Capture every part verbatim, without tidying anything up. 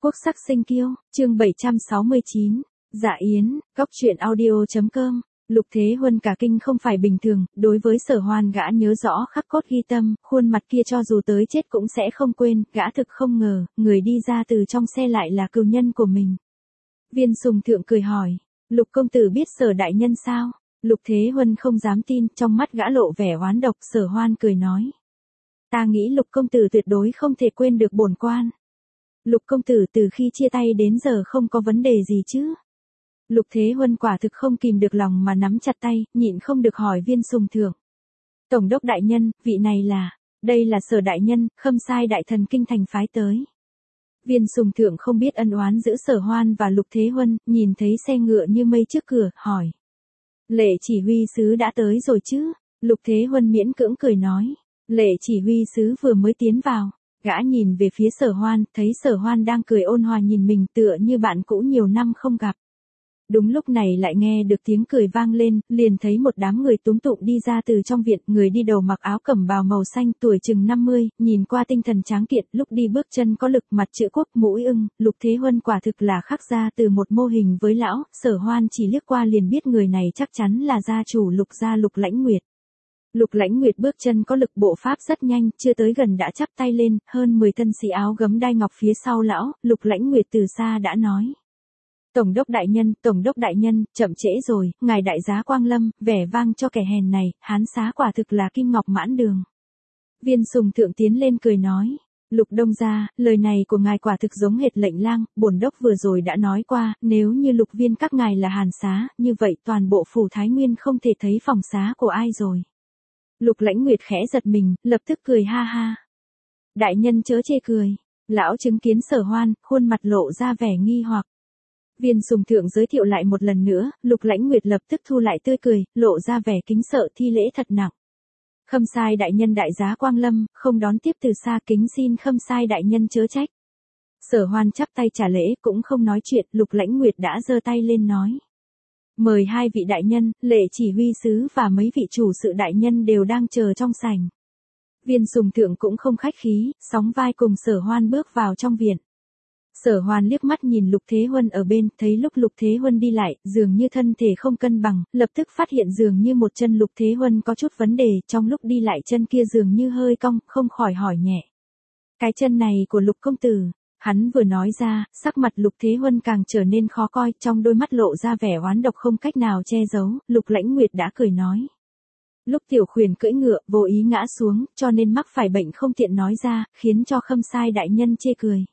Quốc sắc sinh kiêu, chương bảy trăm sáu mươi chín, Dạ Yến, Góc truyện audio chấm com. Lục Thế Huân cả kinh không phải bình thường, đối với Sở Hoan gã nhớ rõ khắc cốt ghi tâm, khuôn mặt kia cho dù tới chết cũng sẽ không quên, gã thực không ngờ, người đi ra từ trong xe lại là cừu nhân của mình. Viên Sùng Thượng cười hỏi, Lục công tử biết Sở đại nhân sao? Lục Thế Huân không dám tin, trong mắt gã lộ vẻ oán độc. Sở Hoan cười nói, ta nghĩ Lục công tử tuyệt đối không thể quên được bổn quan. Lục công tử từ khi chia tay đến giờ không có vấn đề gì chứ? Lục Thế Huân quả thực không kìm được lòng mà nắm chặt tay, nhịn không được hỏi Viên Sùng Thượng. Tổng đốc đại nhân, vị này là, đây là Sở đại nhân, Khâm Sai đại thần kinh thành phái tới. Viên Sùng Thượng không biết ân oán giữa Sở Hoan và Lục Thế Huân, nhìn thấy xe ngựa như mây trước cửa, hỏi. Lệ chỉ huy sứ đã tới rồi chứ? Lục Thế Huân miễn cưỡng cười nói. Lệ chỉ huy sứ vừa mới tiến vào. Gã nhìn về phía Sở Hoan, thấy Sở Hoan đang cười ôn hòa nhìn mình tựa như bạn cũ nhiều năm không gặp. Đúng lúc này lại nghe được tiếng cười vang lên, liền thấy một đám người túm tụm đi ra từ trong viện, người đi đầu mặc áo cẩm bào màu xanh, tuổi chừng năm mươi, nhìn qua tinh thần tráng kiện, lúc đi bước chân có lực, mặt chữ quốc, mũi ưng. Lục Thế Huân quả thực là khắc ra từ một mô hình với lão. Sở Hoan chỉ liếc qua liền biết người này chắc chắn là gia chủ Lục gia Lục Lãnh Nguyệt. Lục Lãnh Nguyệt bước chân có lực, bộ pháp rất nhanh, chưa tới gần đã chắp tay lên, hơn mười thân sĩ áo gấm đai ngọc phía sau lão. Lục Lãnh Nguyệt từ xa đã nói. Tổng đốc đại nhân, tổng đốc đại nhân, chậm trễ rồi, ngài đại giá quang lâm, vẻ vang cho kẻ hèn này, hán xá quả thực là kim ngọc mãn đường. Viên Sùng Thượng tiến lên cười nói. Lục Đông gia, lời này của ngài quả thực giống hệt lệnh lang, bổn đốc vừa rồi đã nói qua, nếu như Lục viên các ngài là hàn xá, như vậy toàn bộ phủ Thái Nguyên không thể thấy phòng xá của ai rồi. Lục Lãnh Nguyệt khẽ giật mình, lập tức cười ha ha. Đại nhân chớ chê cười. Lão chứng kiến Sở Hoan, khuôn mặt lộ ra vẻ nghi hoặc. Viên Sùng Thượng giới thiệu lại một lần nữa, Lục Lãnh Nguyệt lập tức thu lại tươi cười, lộ ra vẻ kính sợ thi lễ thật nặng. Khâm Sai đại nhân đại giá quang lâm, không đón tiếp từ xa, kính xin Khâm Sai đại nhân chớ trách. Sở Hoan chắp tay trả lễ, cũng không nói chuyện. Lục Lãnh Nguyệt đã giơ tay lên nói. Mời hai vị đại nhân, Lệ chỉ huy sứ và mấy vị chủ sự đại nhân đều đang chờ trong sảnh. Viên Sùng Thượng cũng không khách khí, sóng vai cùng Sở Hoan bước vào trong viện. Sở Hoan liếc mắt nhìn Lục Thế Huân ở bên, thấy lúc Lục Thế Huân đi lại, dường như thân thể không cân bằng, lập tức phát hiện dường như một chân Lục Thế Huân có chút vấn đề, trong lúc đi lại chân kia dường như hơi cong, không khỏi hỏi nhẹ. Cái chân này của Lục công tử. Hắn vừa nói ra, sắc mặt Lục Thế Huân càng trở nên khó coi, trong đôi mắt lộ ra vẻ oán độc không cách nào che giấu. Lục Lãnh Nguyệt đã cười nói. Lúc tiểu khuyển cưỡi ngựa, vô ý ngã xuống, cho nên mắc phải bệnh không tiện nói ra, khiến cho Khâm Sai đại nhân chê cười.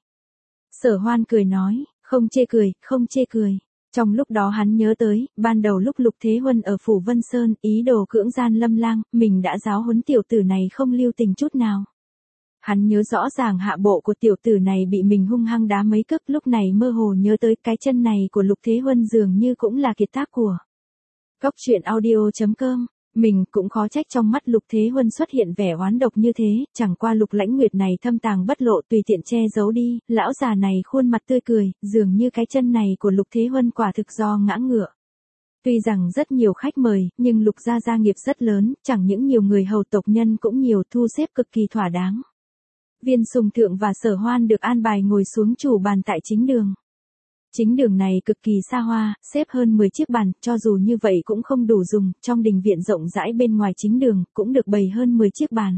Sở Hoan cười nói, không chê cười, không chê cười. Trong lúc đó hắn nhớ tới, ban đầu lúc Lục Thế Huân ở phủ Vân Sơn, ý đồ cưỡng gian Lâm Lang, mình đã giáo huấn tiểu tử này không lưu tình chút nào. Hắn nhớ rõ ràng hạ bộ của tiểu tử này bị mình hung hăng đá mấy cước, lúc này mơ hồ nhớ tới cái chân này của Lục Thế Huân dường như cũng là kiệt tác của. Góc truyện audio chấm com. Mình cũng khó trách trong mắt Lục Thế Huân xuất hiện vẻ oán độc như thế, chẳng qua Lục Lãnh Nguyệt này thâm tàng bất lộ tùy tiện che giấu đi, lão già này khuôn mặt tươi cười, dường như cái chân này của Lục Thế Huân quả thực do ngã ngựa. Tuy rằng rất nhiều khách mời, nhưng Lục gia gia nghiệp rất lớn, chẳng những nhiều người hầu tộc nhân cũng nhiều, thu xếp cực kỳ thỏa đáng. Viên Sùng Thượng và Sở Hoan được an bài ngồi xuống chủ bàn tại chính đường. Chính đường này cực kỳ xa hoa, xếp hơn mười chiếc bàn, cho dù như vậy cũng không đủ dùng, trong đình viện rộng rãi bên ngoài chính đường, cũng được bày hơn mười chiếc bàn.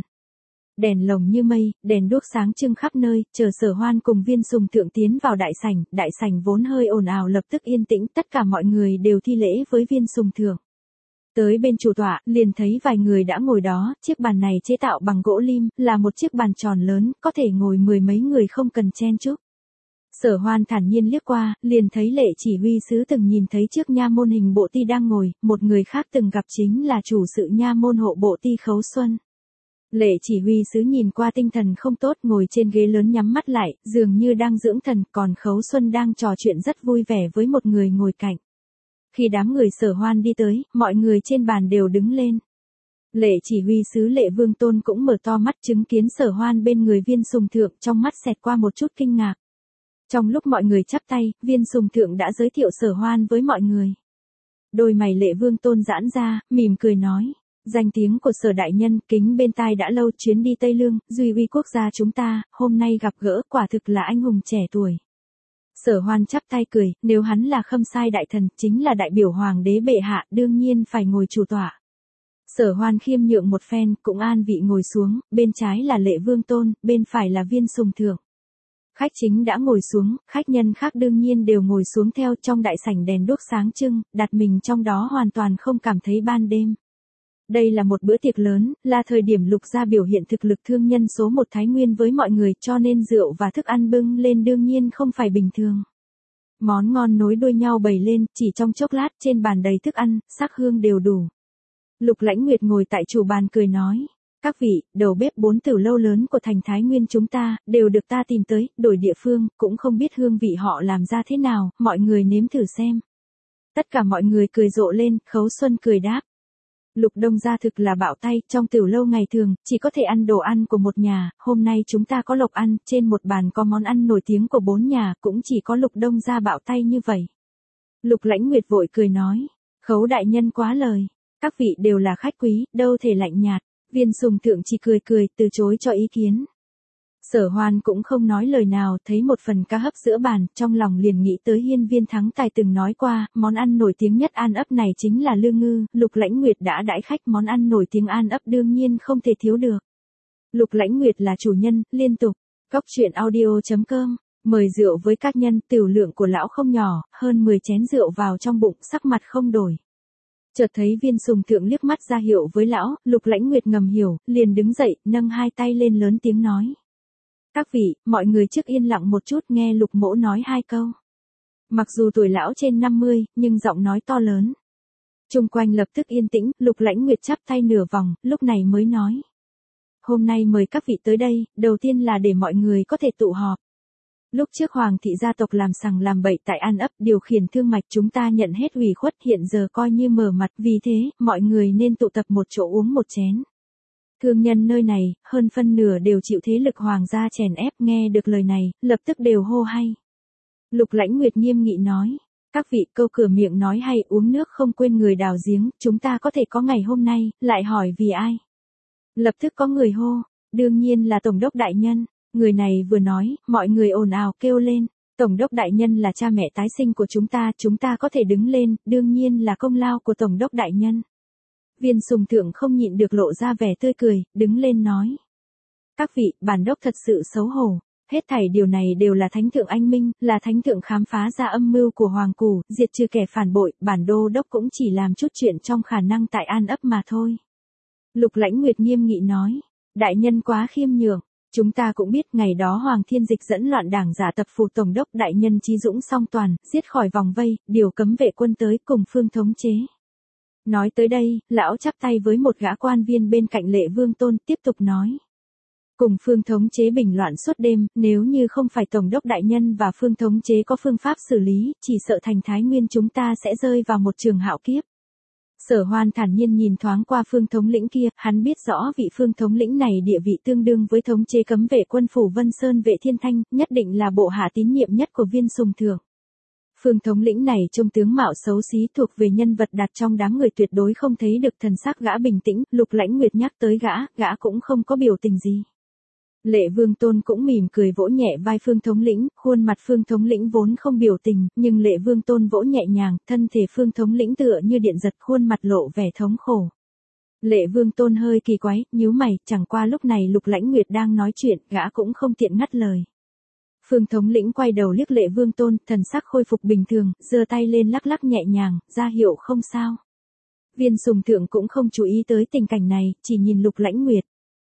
Đèn lồng như mây, đèn đuốc sáng trưng khắp nơi, chờ Sở Hoan cùng Viên Sùng Thượng tiến vào đại sảnh, đại sảnh vốn hơi ồn ào lập tức yên tĩnh, tất cả mọi người đều thi lễ với Viên Sùng Thượng. Tới bên chủ tọa, liền thấy vài người đã ngồi đó, chiếc bàn này chế tạo bằng gỗ lim, là một chiếc bàn tròn lớn, có thể ngồi mười mấy người không cần chen chúc. Sở Hoan thản nhiên liếc qua, liền thấy Lệ chỉ huy sứ từng nhìn thấy trước nha môn hình bộ ti đang ngồi, một người khác từng gặp chính là chủ sự nha môn hộ bộ ti Khấu Xuân. Lệ chỉ huy sứ nhìn qua tinh thần không tốt, ngồi trên ghế lớn nhắm mắt lại, dường như đang dưỡng thần, còn Khấu Xuân đang trò chuyện rất vui vẻ với một người ngồi cạnh. Khi đám người Sở Hoan đi tới, mọi người trên bàn đều đứng lên. Lệ chỉ huy sứ Lệ Vương Tôn cũng mở to mắt chứng kiến Sở Hoan bên người Viên Sùng Thượng, trong mắt xẹt qua một chút kinh ngạc. Trong lúc mọi người chắp tay, Viên Sùng Thượng đã giới thiệu Sở Hoan với mọi người. Đôi mày Lệ Vương Tôn giãn ra, mỉm cười nói. Danh tiếng của Sở đại nhân, kính bên tai đã lâu, chuyến đi Tây Lương, duy uy quốc gia chúng ta, hôm nay gặp gỡ, quả thực là anh hùng trẻ tuổi. Sở Hoan chắp tay cười, nếu hắn là Khâm Sai đại thần, chính là đại biểu hoàng đế bệ hạ, đương nhiên phải ngồi chủ tọa. Sở Hoan khiêm nhượng một phen, cũng an vị ngồi xuống, bên trái là Lệ Vương Tôn, bên phải là Viên Sùng Thượng. Khách chính đã ngồi xuống, khách nhân khác đương nhiên đều ngồi xuống theo, trong đại sảnh đèn đuốc sáng trưng, đặt mình trong đó hoàn toàn không cảm thấy ban đêm. Đây là một bữa tiệc lớn, là thời điểm Lục gia biểu hiện thực lực thương nhân số một Thái Nguyên với mọi người, cho nên rượu và thức ăn bưng lên đương nhiên không phải bình thường. Món ngon nối đuôi nhau bày lên, chỉ trong chốc lát trên bàn đầy thức ăn, sắc hương đều đủ. Lục Lãnh Nguyệt ngồi tại chủ bàn cười nói, các vị, đầu bếp bốn tử lâu lớn của thành Thái Nguyên chúng ta, đều được ta tìm tới, đổi địa phương, cũng không biết hương vị họ làm ra thế nào, mọi người nếm thử xem. Tất cả mọi người cười rộ lên, Khấu Xuân cười đáp. Lục Đông gia thực là bạo tay, trong tiểu lâu ngày thường, chỉ có thể ăn đồ ăn của một nhà, hôm nay chúng ta có lộc ăn, trên một bàn có món ăn nổi tiếng của bốn nhà, cũng chỉ có Lục Đông gia bạo tay như vậy. Lục Lãnh Nguyệt vội cười nói, Khấu đại nhân quá lời, các vị đều là khách quý, đâu thể lạnh nhạt. Viên Sùng Thượng chỉ cười cười, từ chối cho ý kiến. Sở Hoan cũng không nói lời nào, thấy một phần cá hấp giữa bàn, trong lòng liền nghĩ tới Hiên Viên Thắng Tài từng nói qua, món ăn nổi tiếng nhất An Ấp này chính là lương ngư, Lục Lãnh Nguyệt đã đãi khách, món ăn nổi tiếng An Ấp đương nhiên không thể thiếu được. Lục Lãnh Nguyệt là chủ nhân, liên tục. Góc truyện audio chấm com, mời rượu với các nhân, tiểu lượng của lão không nhỏ, hơn mười chén rượu vào trong bụng, sắc mặt không đổi. Chợt thấy Viên Sùng Thượng liếc mắt ra hiệu với lão, Lục Lãnh Nguyệt ngầm hiểu, liền đứng dậy, nâng hai tay lên lớn tiếng nói. Các vị, mọi người trước yên lặng một chút nghe Lục mỗ nói hai câu. Mặc dù tuổi lão trên năm mươi, nhưng giọng nói to lớn. Chung quanh lập tức yên tĩnh, Lục Lãnh Nguyệt chắp tay nửa vòng, lúc này mới nói. Hôm nay mời các vị tới đây, đầu tiên là để mọi người có thể tụ họp. Lúc trước Hoàng thị gia tộc làm sằng làm bậy tại An Ấp, điều khiển thương mạch chúng ta nhận hết ủy khuất, hiện giờ coi như mở mặt, vì thế, mọi người nên tụ tập một chỗ uống một chén. Thương nhân nơi này, hơn phân nửa đều chịu thế lực hoàng gia chèn ép, nghe được lời này, lập tức đều hô hay. Lục Lãnh Nguyệt nghiêm nghị nói, các vị, câu cửa miệng nói hay, uống nước không quên người đào giếng, chúng ta có thể có ngày hôm nay, lại hỏi vì ai. Lập tức có người hô, đương nhiên là Tổng đốc đại nhân. Người này vừa nói, mọi người ồn ào kêu lên, Tổng đốc đại nhân là cha mẹ tái sinh của chúng ta, chúng ta có thể đứng lên, đương nhiên là công lao của Tổng đốc đại nhân. Viên Sùng Thượng không nhịn được lộ ra vẻ tươi cười, đứng lên nói. Các vị, bản đốc thật sự xấu hổ, hết thảy điều này đều là thánh thượng anh minh, là thánh thượng khám phá ra âm mưu của Hoàng Củ, diệt trừ kẻ phản bội, bản đô đốc cũng chỉ làm chút chuyện trong khả năng tại An Ấp mà thôi. Lục Lãnh Nguyệt nghiêm nghị nói, đại nhân quá khiêm nhường. Chúng ta cũng biết ngày đó Hoàng Thiên Dịch dẫn loạn đảng giả tập phủ Tổng đốc đại nhân Chí Dũng song toàn, giết khỏi vòng vây, điều cấm vệ quân tới cùng Phương thống chế. Nói tới đây, lão chắp tay với một gã quan viên bên cạnh Lệ Vương Tôn, tiếp tục nói. Cùng Phương thống chế bình loạn suốt đêm, nếu như không phải Tổng đốc đại nhân và Phương thống chế có phương pháp xử lý, chỉ sợ thành Thái Nguyên chúng ta sẽ rơi vào một trường hạo kiếp. Sở Hoan thản nhiên nhìn thoáng qua Phương thống lĩnh kia, hắn biết rõ vị Phương thống lĩnh này địa vị tương đương với thống chế cấm vệ quân phủ Vân Sơn Vệ Thiên Thanh, nhất định là bộ hạ tín nhiệm nhất của Viên Sùng Thượng. Phương thống lĩnh này trông tướng mạo xấu xí, thuộc về nhân vật đặt trong đám người tuyệt đối không thấy được thần sắc gã bình tĩnh, Lục Lãnh Nguyệt nhắc tới gã, gã cũng không có biểu tình gì. Lệ Vương Tôn cũng mỉm cười vỗ nhẹ vai Phương thống lĩnh, khuôn mặt Phương thống lĩnh vốn không biểu tình, nhưng Lệ Vương Tôn vỗ nhẹ nhàng, thân thể Phương thống lĩnh tựa như điện giật, khuôn mặt lộ vẻ thống khổ. Lệ Vương Tôn hơi kỳ quái, nhíu mày, chẳng qua lúc này Lục Lãnh Nguyệt đang nói chuyện, gã cũng không tiện ngắt lời. Phương thống lĩnh quay đầu liếc Lệ Vương Tôn, thần sắc khôi phục bình thường, giơ tay lên lắc lắc nhẹ nhàng, ra hiệu không sao. Viên Sùng Thượng cũng không chú ý tới tình cảnh này, chỉ nhìn Lục Lãnh Nguyệt.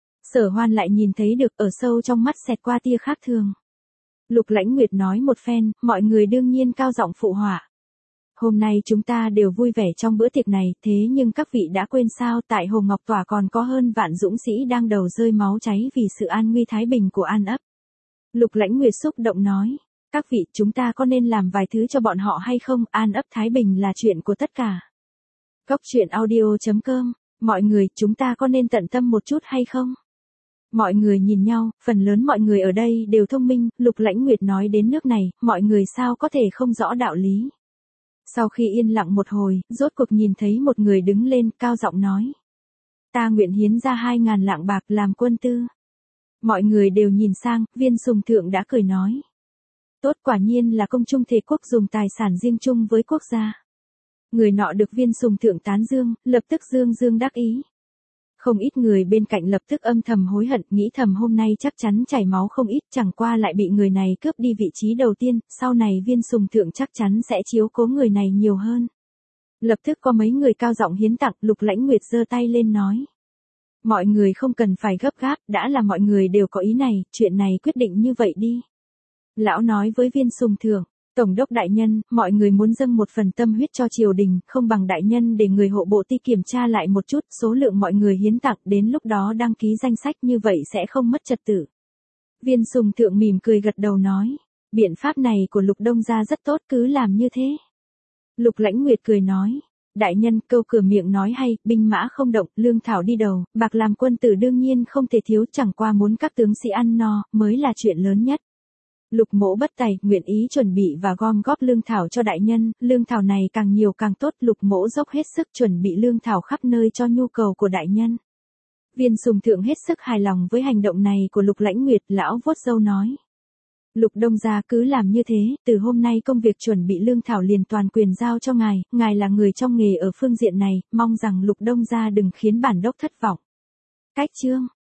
Sở Hoan lại nhìn thấy được, ở sâu trong mắt xẹt qua tia khác thường. Lục Lãnh Nguyệt nói một phen, mọi người đương nhiên cao giọng phụ họa. Hôm nay chúng ta đều vui vẻ trong bữa tiệc này, thế nhưng các vị đã quên sao, tại Hồ Ngọc Tỏa còn có hơn vạn dũng sĩ đang đầu rơi máu cháy vì sự an nguy thái bình của An Ấp. Lục Lãnh Nguyệt xúc động nói, các vị, chúng ta có nên làm vài thứ cho bọn họ hay không, An Ấp thái bình là chuyện của tất cả. Góc truyện audio chấm com, mọi người, chúng ta có nên tận tâm một chút hay không? Mọi người nhìn nhau, phần lớn mọi người ở đây đều thông minh, Lục Lãnh Nguyệt nói đến nước này, mọi người sao có thể không rõ đạo lý. Sau khi yên lặng một hồi, rốt cuộc nhìn thấy một người đứng lên, cao giọng nói. Ta nguyện hiến ra hai ngàn lạng bạc làm quân tư. Mọi người đều nhìn sang, Viên Sùng Thượng đã cười nói. Tốt, quả nhiên là công chung thể quốc dùng tài sản riêng chung với quốc gia. Người nọ được Viên Sùng Thượng tán dương, lập tức dương dương đắc ý. Không ít người bên cạnh lập tức âm thầm hối hận, nghĩ thầm hôm nay chắc chắn chảy máu không ít, chẳng qua lại bị người này cướp đi vị trí đầu tiên, sau này Viên Sùng Thượng chắc chắn sẽ chiếu cố người này nhiều hơn. Lập tức có mấy người cao giọng hiến tặng, Lục Lãnh Nguyệt giơ tay lên nói. Mọi người không cần phải gấp gáp, đã là mọi người đều có ý này, chuyện này quyết định như vậy đi. Lão nói với Viên Sùng Thượng, Tổng đốc đại nhân, mọi người muốn dâng một phần tâm huyết cho triều đình, không bằng đại nhân để người hộ bộ ti kiểm tra lại một chút số lượng mọi người hiến tặng, đến lúc đó đăng ký danh sách, như vậy sẽ không mất trật tự. Viên Sùng Thượng mỉm cười gật đầu nói, biện pháp này của Lục Đông gia rất tốt, cứ làm như thế. Lục Lãnh Nguyệt cười nói, đại nhân, câu cửa miệng nói hay, binh mã không động, lương thảo đi đầu, bạc làm quân tử đương nhiên không thể thiếu, chẳng qua muốn các tướng sĩ ăn no, mới là chuyện lớn nhất. Lục mỗ bất tài, nguyện ý chuẩn bị và gom góp lương thảo cho đại nhân, lương thảo này càng nhiều càng tốt, lục mỗ dốc hết sức chuẩn bị lương thảo khắp nơi cho nhu cầu của đại nhân. Viên Sùng Thượng hết sức hài lòng với hành động này của Lục Lãnh Nguyệt, lão vuốt râu nói. Lục Đông gia cứ làm như thế, từ hôm nay công việc chuẩn bị lương thảo liền toàn quyền giao cho ngài, ngài là người trong nghề ở phương diện này, mong rằng Lục Đông gia đừng khiến bản đốc thất vọng. Cách chương